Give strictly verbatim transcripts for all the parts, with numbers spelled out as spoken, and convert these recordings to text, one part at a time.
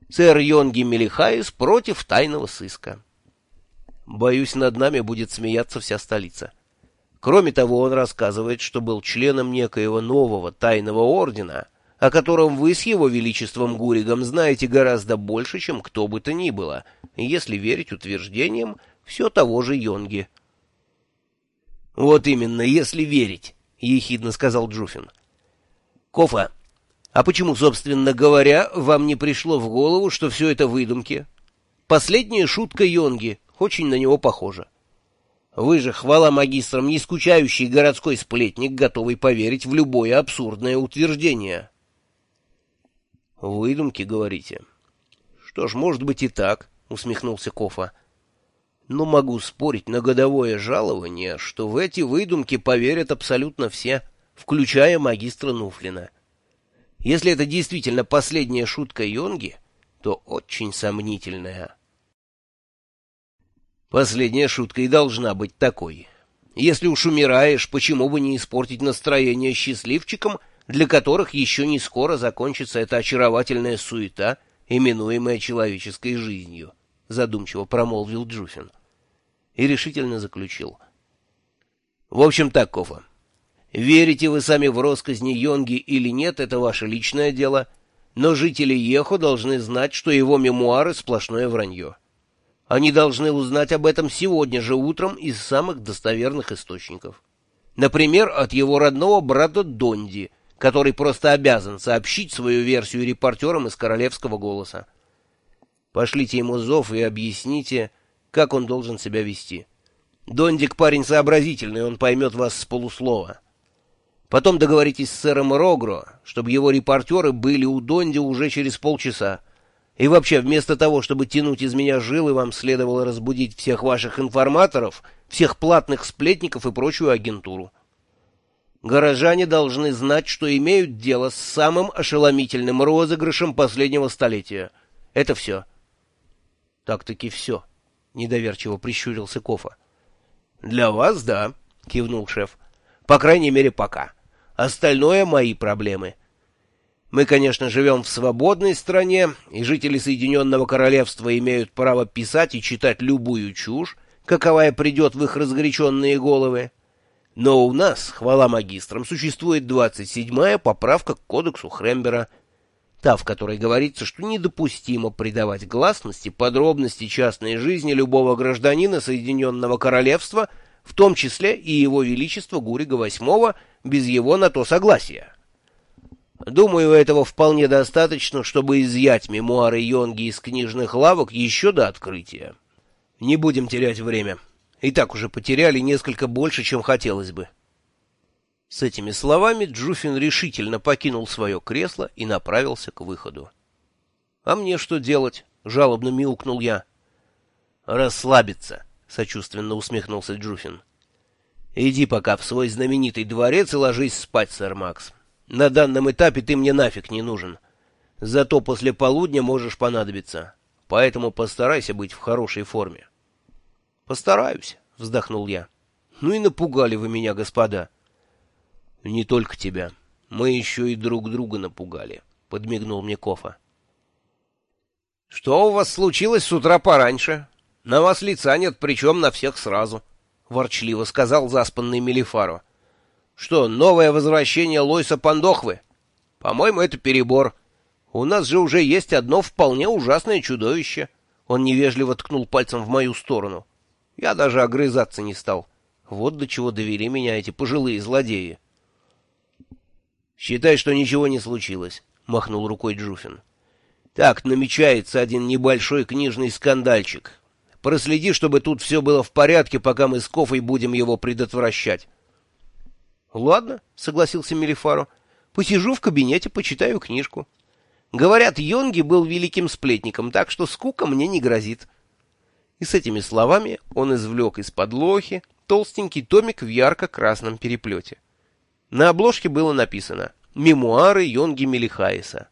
Сэр Йонги Мелихаис против тайного сыска. Боюсь, над нами будет смеяться вся столица. Кроме того, он рассказывает, что был членом некоего нового тайного ордена, о котором вы с его величеством Гуригом знаете гораздо больше, чем кто бы то ни было, если верить утверждениям все того же Йонги. — Вот именно, если верить, — ехидно сказал Джуфин. — Кофа, а почему, собственно говоря, вам не пришло в голову, что все это выдумки? Последняя шутка Йонги очень на него похожа. Вы же, хвала магистрам, не скучающий городской сплетник, готовый поверить в любое абсурдное утверждение. — Выдумки, говорите? — Что ж, может быть и так, — усмехнулся Кофа. — Но могу спорить на годовое жалование, что в эти выдумки поверят абсолютно все, включая магистра Нуфлина. Если это действительно последняя шутка Йонги, то очень сомнительная. Последняя шутка и должна быть такой. Если уж умираешь, почему бы не испортить настроение счастливчикам, для которых еще не скоро закончится эта очаровательная суета, именуемая человеческой жизнью, — задумчиво промолвил Джуфин. И решительно заключил. В общем так, Кофа. Верите вы сами в россказни Йонги или нет, это ваше личное дело, но жители Ехо должны знать, что его мемуары — сплошное вранье. Они должны узнать об этом сегодня же утром из самых достоверных источников. Например, от его родного брата Донди, который просто обязан сообщить свою версию репортерам из Королевского голоса. Пошлите ему зов и объясните, как он должен себя вести. Дондик парень сообразительный, он поймет вас с полуслова. Потом договоритесь с сэром Рогро, чтобы его репортеры были у Донди уже через полчаса. И вообще, вместо того, чтобы тянуть из меня жилы, вам следовало разбудить всех ваших информаторов, всех платных сплетников и прочую агентуру. Горожане должны знать, что имеют дело с самым ошеломительным розыгрышем последнего столетия. Это все. — Так-таки все, — недоверчиво прищурился Кофа. — Для вас, да, — кивнул шеф. — По крайней мере, пока. Остальное — мои проблемы. Мы, конечно, живем в свободной стране, и жители Соединенного Королевства имеют право писать и читать любую чушь, каковая придет в их разгоряченные головы. Но у нас, хвала магистрам, существует двадцать седьмая поправка к кодексу Хрембера, та, в которой говорится, что недопустимо придавать гласности подробности частной жизни любого гражданина Соединенного Королевства, в том числе и его величества Гурига восьмого, без его на то согласия. Думаю, этого вполне достаточно, чтобы изъять мемуары Йонги из книжных лавок еще до открытия. Не будем терять время. И так уже потеряли несколько больше, чем хотелось бы. С этими словами Джуфин решительно покинул свое кресло и направился к выходу. — А мне что делать? — жалобно мяукнул я. — Расслабиться, — сочувственно усмехнулся Джуфин. — Иди пока в свой знаменитый дворец и ложись спать, сэр Макс. На данном этапе ты мне нафиг не нужен. Зато после полудня можешь понадобиться. Поэтому постарайся быть в хорошей форме. — Постараюсь, — вздохнул я. — Ну и напугали вы меня, господа. — Не только тебя. Мы еще и друг друга напугали, — подмигнул мне Кофа. — Что у вас случилось с утра пораньше? На вас лица нет, причем на всех сразу, — ворчливо сказал заспанный Мелифаро. — Что, новое возвращение Лойса Пандохвы? По-моему, это перебор. У нас же уже есть одно вполне ужасное чудовище. Он невежливо ткнул пальцем в мою сторону. Я даже огрызаться не стал. Вот до чего довели меня эти пожилые злодеи. — Считай, что ничего не случилось, — махнул рукой Джуфин. — Так, намечается один небольшой книжный скандальчик. Проследи, чтобы тут все было в порядке, пока мы с Кофой будем его предотвращать. — Ладно, — согласился Мелифаро. — Посижу в кабинете, почитаю книжку. Говорят, Йонги был великим сплетником, так что скука мне не грозит. И с этими словами он извлек из-под лохи толстенький томик в ярко-красном переплете. На обложке было написано «Мемуары Йонги Мелихаиса».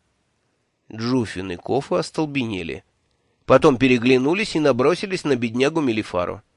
Джуфин и Кофа остолбенели. Потом переглянулись и набросились на беднягу Мелифаро.